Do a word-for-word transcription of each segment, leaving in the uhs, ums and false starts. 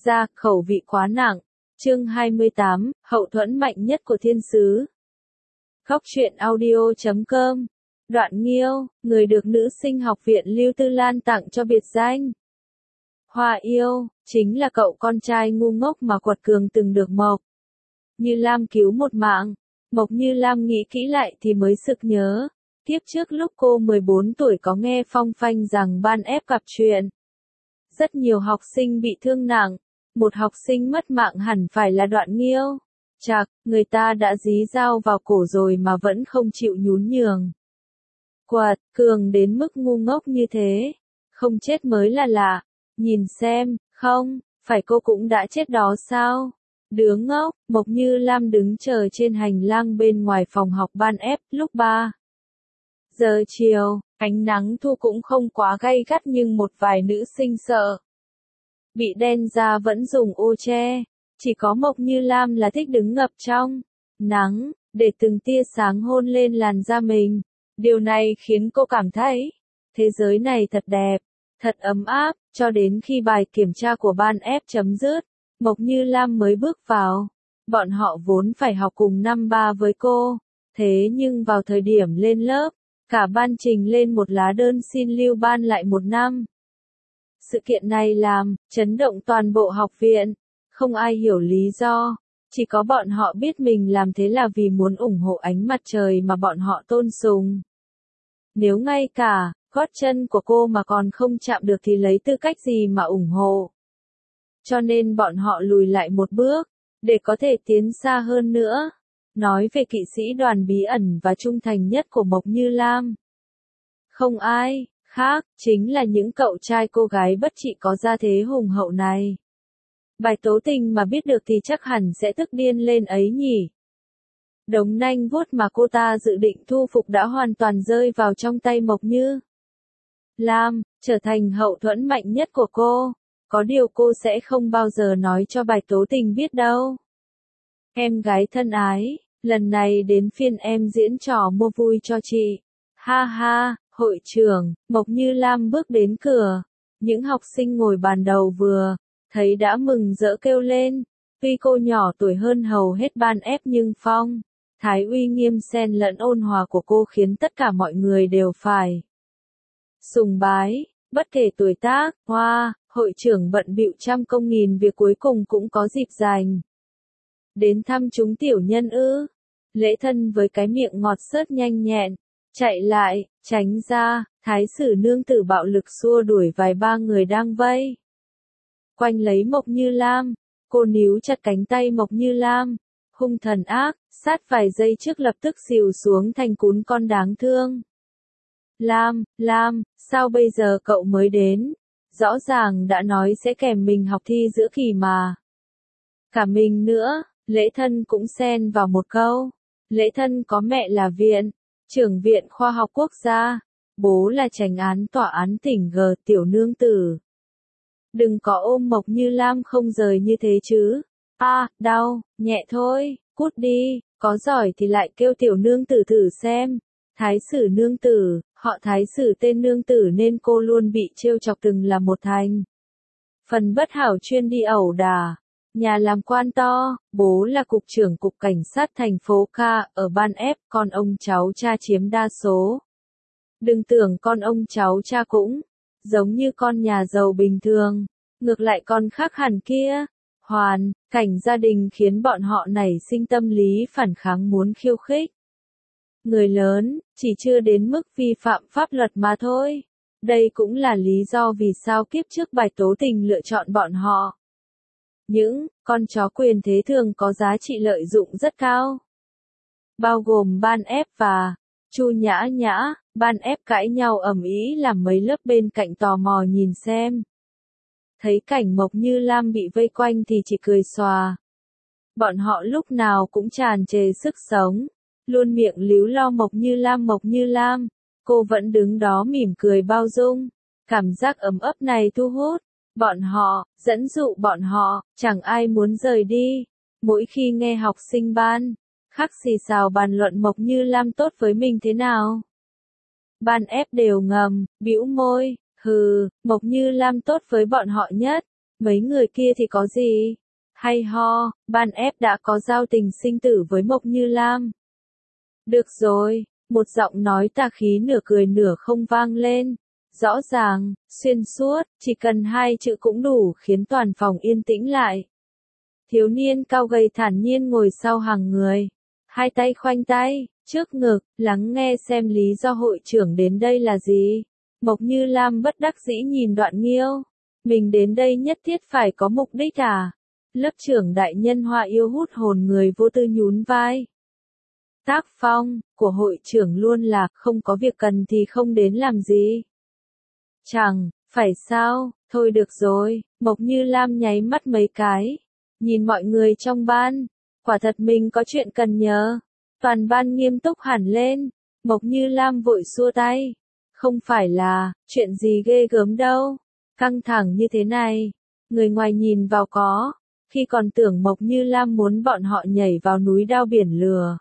ra, khẩu vị quá nặng. Chương hai mươi tám, hậu thuẫn mạnh nhất của thiên sứ. Khóc chuyện audio chấm com. Đoạn Nghiêu, người được nữ sinh học viện Lưu Tư Lan tặng cho biệt danh Hoa Yêu, chính là cậu con trai ngu ngốc mà quật cường từng được Mộc Như Lam cứu một mạng. Mộc Như Lam nghĩ kỹ lại thì mới sực nhớ, kiếp trước lúc cô mười bốn tuổi có nghe phong phanh rằng ban ép gặp chuyện. Rất nhiều học sinh bị thương nặng, một học sinh mất mạng hẳn phải là Đoạn Nghiêu. Chạc, người ta đã dí dao vào cổ rồi mà vẫn không chịu nhún nhường. Quật cường đến mức ngu ngốc như thế, không chết mới là lạ. Nhìn xem, không, phải cô cũng đã chết đó sao? Đứa ngốc. Mộc Như Lam đứng chờ trên hành lang bên ngoài phòng học ban ép, lúc ba giờ chiều, ánh nắng thu cũng không quá gay gắt nhưng một vài nữ sinh sợ bị đen da vẫn dùng ô che. Chỉ có Mộc Như Lam là thích đứng ngập trong nắng, để từng tia sáng hôn lên làn da mình. Điều này khiến cô cảm thấy, thế giới này thật đẹp, thật ấm áp, cho đến khi bài kiểm tra của ban ép chấm dứt, Mộc Như Lam mới bước vào. Bọn họ vốn phải học cùng năm ba với cô, thế nhưng vào thời điểm lên lớp, cả ban trình lên một lá đơn xin lưu ban lại một năm. Sự kiện này làm chấn động toàn bộ học viện, không ai hiểu lý do, chỉ có bọn họ biết mình làm thế là vì muốn ủng hộ ánh mặt trời mà bọn họ tôn sùng. Nếu ngay cả gót chân của cô mà còn không chạm được thì lấy tư cách gì mà ủng hộ. Cho nên bọn họ lùi lại một bước, để có thể tiến xa hơn nữa. Nói về kỵ sĩ đoàn bí ẩn và trung thành nhất của Mộc Như Lam. Không ai khác, chính là những cậu trai cô gái bất trị có gia thế hùng hậu này. Bài tố tình mà biết được thì chắc hẳn sẽ tức điên lên ấy nhỉ. Đống nanh vuốt mà cô ta dự định thu phục đã hoàn toàn rơi vào trong tay Mộc Như Lam, trở thành hậu thuẫn mạnh nhất của cô. Có điều cô sẽ không bao giờ nói cho bài tố tình biết đâu. Em gái thân ái, lần này đến phiên em diễn trò mua vui cho chị. Ha ha, hội trưởng. Mộc Như Lam bước đến cửa. Những học sinh ngồi bàn đầu vừa thấy đã mừng rỡ kêu lên. Tuy cô nhỏ tuổi hơn hầu hết ban ép nhưng phong thái uy nghiêm xen lẫn ôn hòa của cô khiến tất cả mọi người đều phải sùng bái, bất kể tuổi tác. Hoa, hội trưởng bận bịu trăm công nghìn việc cuối cùng cũng có dịp dành đến thăm chúng tiểu nhân ư? Lễ thân với cái miệng ngọt xớt nhanh nhẹn, chạy lại, tránh ra, thái sử nương tử bạo lực xua đuổi vài ba người đang vây quanh lấy Mộc Như Lam. Cô níu chặt cánh tay Mộc Như Lam, hung thần ác, sát vài giây trước lập tức xìu xuống thành cún con đáng thương. Lam, Lam, sao bây giờ cậu mới đến? Rõ ràng đã nói sẽ kèm mình học thi giữa kỳ mà. Cả mình nữa. Lễ thân cũng xen vào một câu. Lễ thân có mẹ là viện trưởng viện khoa học quốc gia, bố là chánh án tòa án tỉnh G. Tiểu nương tử, đừng có ôm Mộc Như Lam không rời như thế chứ. A, à, đau, nhẹ thôi, cút đi, có giỏi thì lại kêu tiểu nương tử thử xem. Thái sử nương tử, họ Thái sử tên nương tử nên cô luôn bị trêu chọc từng là một thành phần bất hảo chuyên đi ẩu đả. Nhà làm quan to, bố là cục trưởng cục cảnh sát thành phố K, ở ban ép, con ông cháu cha chiếm đa số. Đừng tưởng con ông cháu cha cũng giống như con nhà giàu bình thường, ngược lại còn khác hẳn kia. Hoàn cảnh gia đình khiến bọn họ nảy sinh tâm lý phản kháng muốn khiêu khích người lớn, chỉ chưa đến mức vi phạm pháp luật mà thôi. Đây cũng là lý do vì sao kiếp trước bài tố tình lựa chọn bọn họ. Những con chó quyền thế thường có giá trị lợi dụng rất cao. Bao gồm ban ép và Chu Nhã Nhã. Ban ép cãi nhau ầm ĩ làm mấy lớp bên cạnh tò mò nhìn xem. Thấy cảnh Mộc Như Lam bị vây quanh thì chỉ cười xòa. Bọn họ lúc nào cũng tràn trề sức sống, luôn miệng líu lo Mộc Như Lam Mộc Như Lam. Cô vẫn đứng đó mỉm cười bao dung. Cảm giác ấm ấp này thu hút bọn họ, dẫn dụ bọn họ, chẳng ai muốn rời đi. Mỗi khi nghe học sinh ban khác xì xào bàn luận Mộc Như Lam tốt với mình thế nào, ban ép đều ngầm bĩu môi, hừ, Mộc Như Lam tốt với bọn họ nhất. Mấy người kia thì có gì? Hay ho, ban ép đã có giao tình sinh tử với Mộc Như Lam. Được rồi, một giọng nói tà khí nửa cười nửa không vang lên. Rõ ràng, xuyên suốt, chỉ cần hai chữ cũng đủ khiến toàn phòng yên tĩnh lại. Thiếu niên cao gầy thản nhiên ngồi sau hàng người. Hai tay khoanh tay, trước ngực, lắng nghe xem lý do hội trưởng đến đây là gì. Mộc Như Lam bất đắc dĩ nhìn Đoạn Nghiêu. Mình đến đây nhất thiết phải có mục đích à? Lớp trưởng đại nhân họa yêu hút hồn người vô tư nhún vai. Tác phong của hội trưởng luôn là không có việc cần thì không đến làm gì. Chẳng, phải sao, thôi được rồi, Mộc Như Lam nháy mắt mấy cái. Nhìn mọi người trong ban, quả thật mình có chuyện cần nhờ. Toàn ban nghiêm túc hẳn lên, Mộc Như Lam vội xua tay. Không phải là, chuyện gì ghê gớm đâu, căng thẳng như thế này. Người ngoài nhìn vào có, khi còn tưởng Mộc Như Lam muốn bọn họ nhảy vào núi đao biển lửa.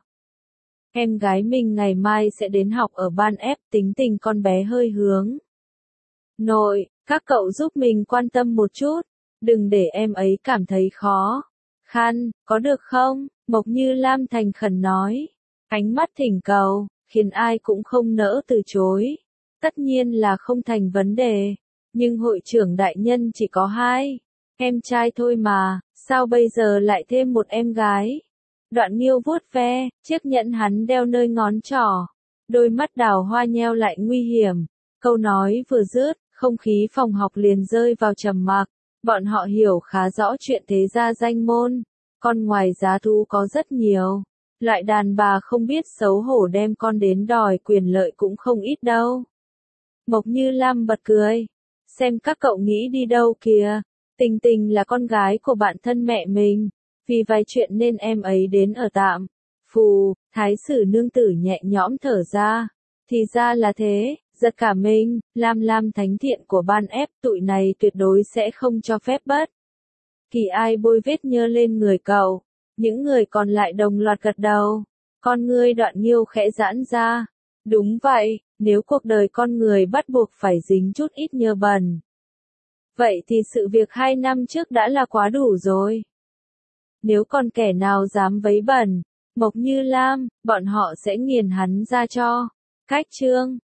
Em gái mình ngày mai sẽ đến học ở ban ép, tính tình con bé hơi hướng nội, các cậu giúp mình quan tâm một chút, đừng để em ấy cảm thấy khó khăn, có được không? Mộc Như Lam thành khẩn nói, ánh mắt thỉnh cầu, khiến ai cũng không nỡ từ chối. Tất nhiên là không thành vấn đề, nhưng hội trưởng đại nhân chỉ có hai em trai thôi mà, sao bây giờ lại thêm một em gái? Đoạn Nghiêu vuốt ve, chiếc nhẫn hắn đeo nơi ngón trỏ, đôi mắt đào hoa nheo lại nguy hiểm. Câu nói vừa dứt, không khí phòng học liền rơi vào trầm mặc. Bọn họ hiểu khá rõ chuyện thế gia danh môn, con ngoài giá thú có rất nhiều. Loại đàn bà không biết xấu hổ đem con đến đòi quyền lợi cũng không ít đâu. Mộc Như Lam bật cười, xem các cậu nghĩ đi đâu kìa. Tình Tình là con gái của bạn thân mẹ mình, vì vài chuyện nên em ấy đến ở tạm. Phù, thái sử nương tử nhẹ nhõm thở ra. Thì ra là thế, giật cả mình, Lam Lam thánh thiện của ban ép, tụi này tuyệt đối sẽ không cho phép bất kỳ ai bôi vết nhơ lên người cậu. Những người còn lại đồng loạt gật đầu. Con ngươi Đoạn Nghiêu khẽ giãn ra. Đúng vậy, nếu cuộc đời con người bắt buộc phải dính chút ít nhơ bẩn, vậy thì sự việc hai năm trước đã là quá đủ rồi. Nếu còn kẻ nào dám vấy bẩn Mộc Như Lam, bọn họ sẽ nghiền hắn ra cho. Cách chương